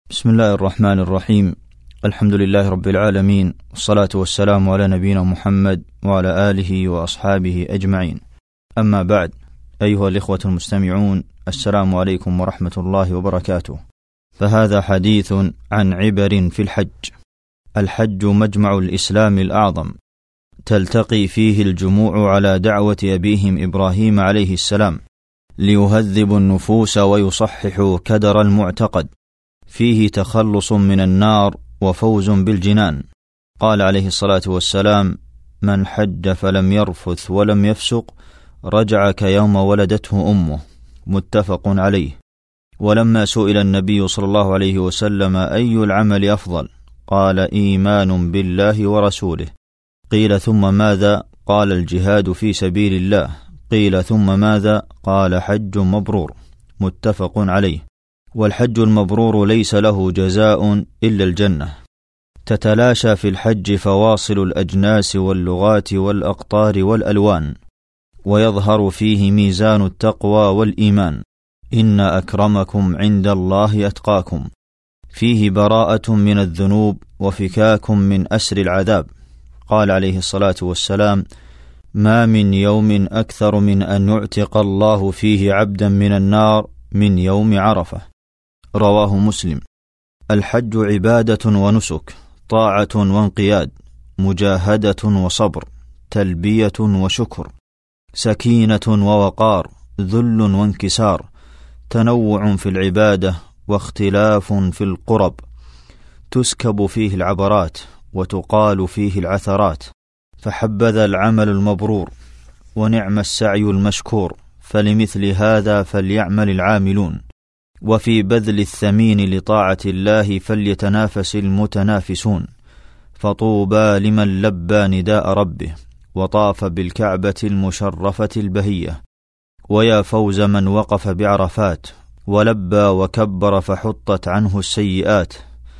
بسم الله الرحمن الرحيم. الحمد لله رب العالمين، والصلاة والسلام على نبينا محمد وعلى آله وأصحابه أجمعين. أما بعد، أيها الإخوة المستمعون، السلام عليكم ورحمة الله وبركاته. فهذا حديث عن عبر في الحج. الحج مجمع الإسلام الأعظم، تلتقي فيه الجموع على دعوة أبيهم إبراهيم عليه السلام ليهذبوا النفوس ويصححوا كدر المعتقد، فيه تخلص من النار وفوز بالجنان. قال عليه الصلاة والسلام: من حج فلم يرفث ولم يفسق رجع كيوم ولدته أمه، متفق عليه. ولما سئل النبي صلى الله عليه وسلم: أي العمل أفضل؟ قال: إيمان بالله ورسوله. قيل: ثم ماذا؟ قال: الجهاد في سبيل الله. قيل: ثم ماذا؟ قال: حج مبرور، متفق عليه. والحج المبرور ليس له جزاء إلا الجنة. تتلاشى في الحج فواصل الأجناس واللغات والأقطار والألوان، ويظهر فيه ميزان التقوى والإيمان. إن أكرمكم عند الله أتقاكم. فيه براءة من الذنوب وفكاك من أسر العذاب. قال عليه الصلاة والسلام: ما من يوم أكثر من أن يعتق الله فيه عبدا من النار من يوم عرفة. رواه مسلم. الحج عبادة ونسك، طاعة وانقياد، مجاهدة وصبر، تلبية وشكر، سكينة ووقار، ذل وانكسار، تنوع في العبادة واختلاف في القرب، تسكب فيه العبرات وتقال فيه العثرات. فحبذا العمل المبرور، ونعم السعي المشكور، فلمثل هذا فليعمل العاملون. وفي بذل الثمين لطاعة الله فليتنافس المتنافسون. فطوبى لمن لبى نداء ربه وطاف بالكعبة المشرفة البهية. ويا فوز من وقف بعرفات ولبى وكبر فحطت عنه السيئات.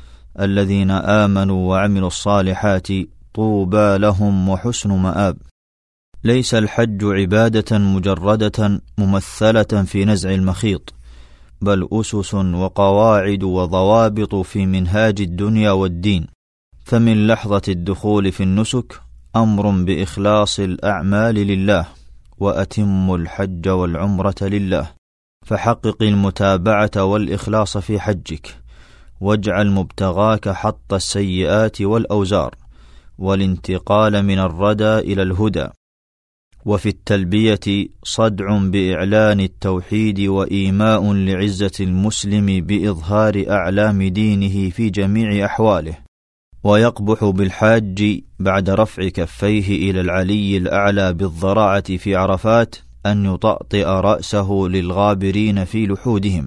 الذين آمنوا وعملوا الصالحات طوبى لهم وحسن مآب. ليس الحج عبادة مجردة ممثلة في نزع المخيط، بل أسس وقواعد وضوابط في منهاج الدنيا والدين. فمن لحظة الدخول في النسك أمر بإخلاص الأعمال لله، وأتم الحج والعمرة لله. فحقق المتابعة والإخلاص في حجك، واجعل مبتغاك حط السيئات والأوزار، والانتقال من الردى إلى الهدى. وفي التلبية صدع بإعلان التوحيد وإيماء لعزة المسلم بإظهار أعلام دينه في جميع أحواله. ويقبح بالحاج بعد رفع كفيه إلى العلي الأعلى بالضراعة في عرفات أن يطأطئ رأسه للغابرين في لحودهم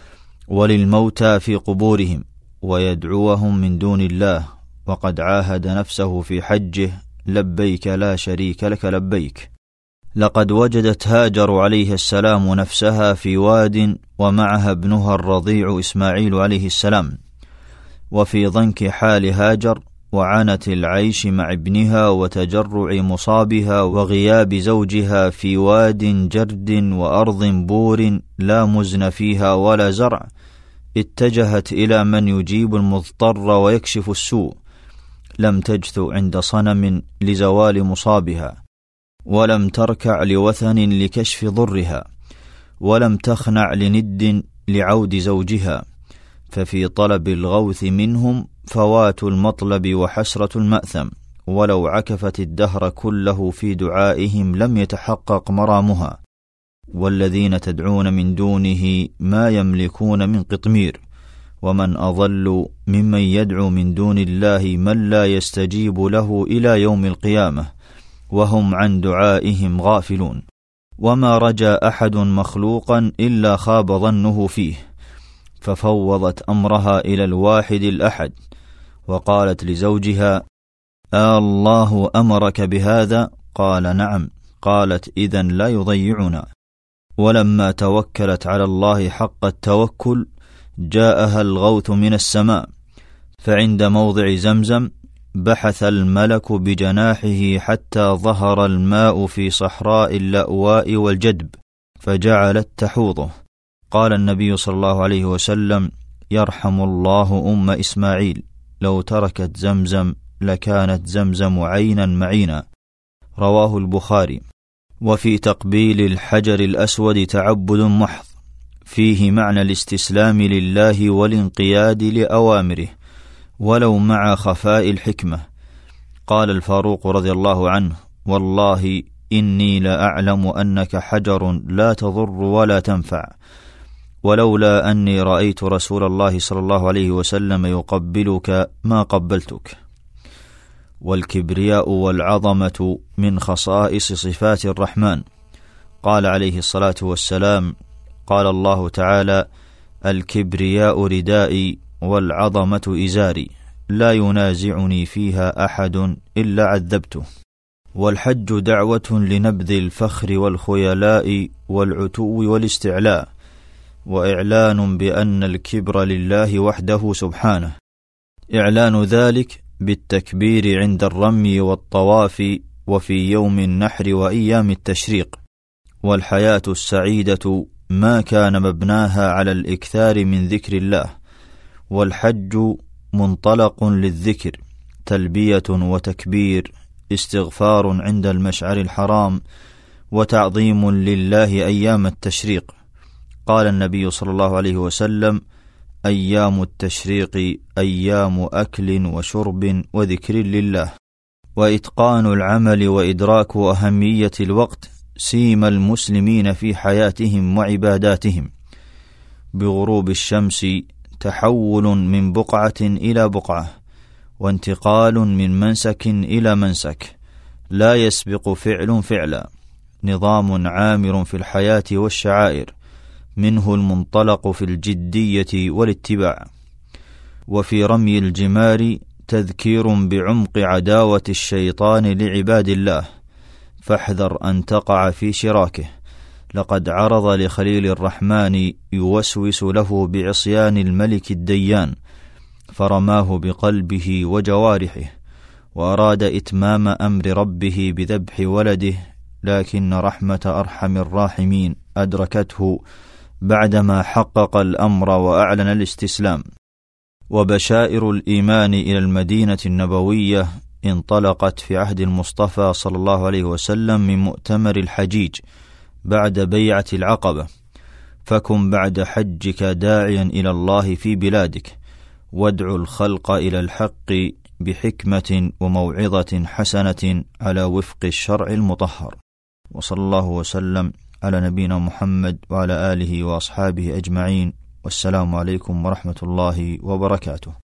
وللموتى في قبورهم ويدعوهم من دون الله، وقد عاهد نفسه في حجه: لبيك لا شريك لك لبيك. لقد وجدت هاجر عليه السلام نفسها في واد ومعها ابنها الرضيع إسماعيل عليه السلام. وفي ضنك حال هاجر وعنت العيش مع ابنها وتجرع مصابها وغياب زوجها في واد جرد وأرض بور لا مزن فيها ولا زرع، اتجهت إلى من يجيب المضطر ويكشف السوء. لم تجث عند صنم لزوال مصابها، ولم تركع لوثن لكشف ضرها، ولم تخنع لند لعود زوجها. ففي طلب الغوث منهم فوات المطلب وحسرة المأثم، ولو عكفت الدهر كله في دعائهم لم يتحقق مرامها. والذين تدعون من دونه ما يملكون من قطمير، ومن أضل ممن يدعو من دون الله من لا يستجيب له إلى يوم القيامة وهم عن دعائهم غافلون. وما رجا أحد مخلوقا إلا خاب ظنه فيه، ففوضت أمرها إلى الواحد الأحد، وقالت لزوجها: الله أمرك بهذا؟ قال: نعم. قالت: إذن لا يضيعنا. ولما توكلت على الله حق التوكل جاءها الغوث من السماء، فعند موضع زمزم بحث الملك بجناحه حتى ظهر الماء في صحراء اللأواء والجدب، فجعلت تحوضه. قال النبي صلى الله عليه وسلم: يرحم الله أم إسماعيل لو تركت زمزم لكانت زمزم عينا معينا، رواه البخاري. وفي تقبيل الحجر الأسود تعبد محض فيه معنى الاستسلام لله والانقياد لأوامره ولو مع خفاء الحكمة. قال الفاروق رضي الله عنه: والله إني لأعلم أنك حجر لا تضر ولا تنفع، ولولا أني رأيت رسول الله صلى الله عليه وسلم يقبلك ما قبلتك. والكبرياء والعظمة من خصائص صفات الرحمن. قال عليه الصلاة والسلام: قال الله تعالى: الكبرياء ردائي والعظمة إزاري، لا ينازعني فيها أحد إلا عذبته. والحج دعوة لنبذ الفخر والخيلاء والعتو والاستعلاء، وإعلان بأن الكبر لله وحده سبحانه، إعلان ذلك بالتكبير عند الرمي والطواف وفي يوم النحر وأيام التشريق. والحياة السعيدة ما كان مبناها على الإكثار من ذكر الله، والحج منطلق للذكر، تلبية وتكبير، استغفار عند المشعر الحرام، وتعظيم لله أيام التشريق. قال النبي صلى الله عليه وسلم: أيام التشريق أيام أكل وشرب وذكر لله. وإتقان العمل وإدراك أهمية الوقت سيم المسلمين في حياتهم وعباداتهم. بغروب الشمس تحول من بقعة إلى بقعة، وانتقال من منسك إلى منسك، لا يسبق فعل فعلا، نظام عامر في الحياة والشعائر، منه المنطلق في الجدية والاتباع. وفي رمي الجمار تذكير بعمق عداوة الشيطان لعباد الله، فاحذر أن تقع في شراكه. لقد عرض لخليل الرحمن يوسوس له بعصيان الملك الديان، فرماه بقلبه وجوارحه، وأراد إتمام أمر ربه بذبح ولده، لكن رحمة أرحم الراحمين أدركته بعدما حقق الأمر وأعلن الاستسلام. وبشائر الإيمان إلى المدينة النبوية انطلقت في عهد المصطفى صلى الله عليه وسلم من مؤتمر الحجيج بعد بيعة العقبة. فكن بعد حجك داعيا إلى الله في بلادك، وادعو الخلق إلى الحق بحكمة وموعظة حسنة على وفق الشرع المطهر. وصلى الله وسلم على نبينا محمد وعلى آله وأصحابه أجمعين، والسلام عليكم ورحمة الله وبركاته.